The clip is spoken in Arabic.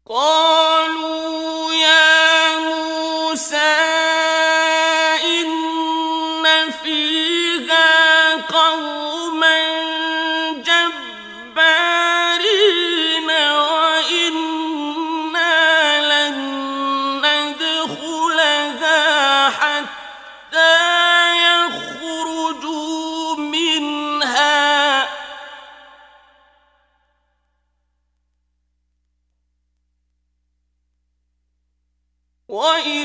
قالوا يا موسى إن فيها قوما جبارين وإنا لن ندخلها حتى يخرجوا منها وإنا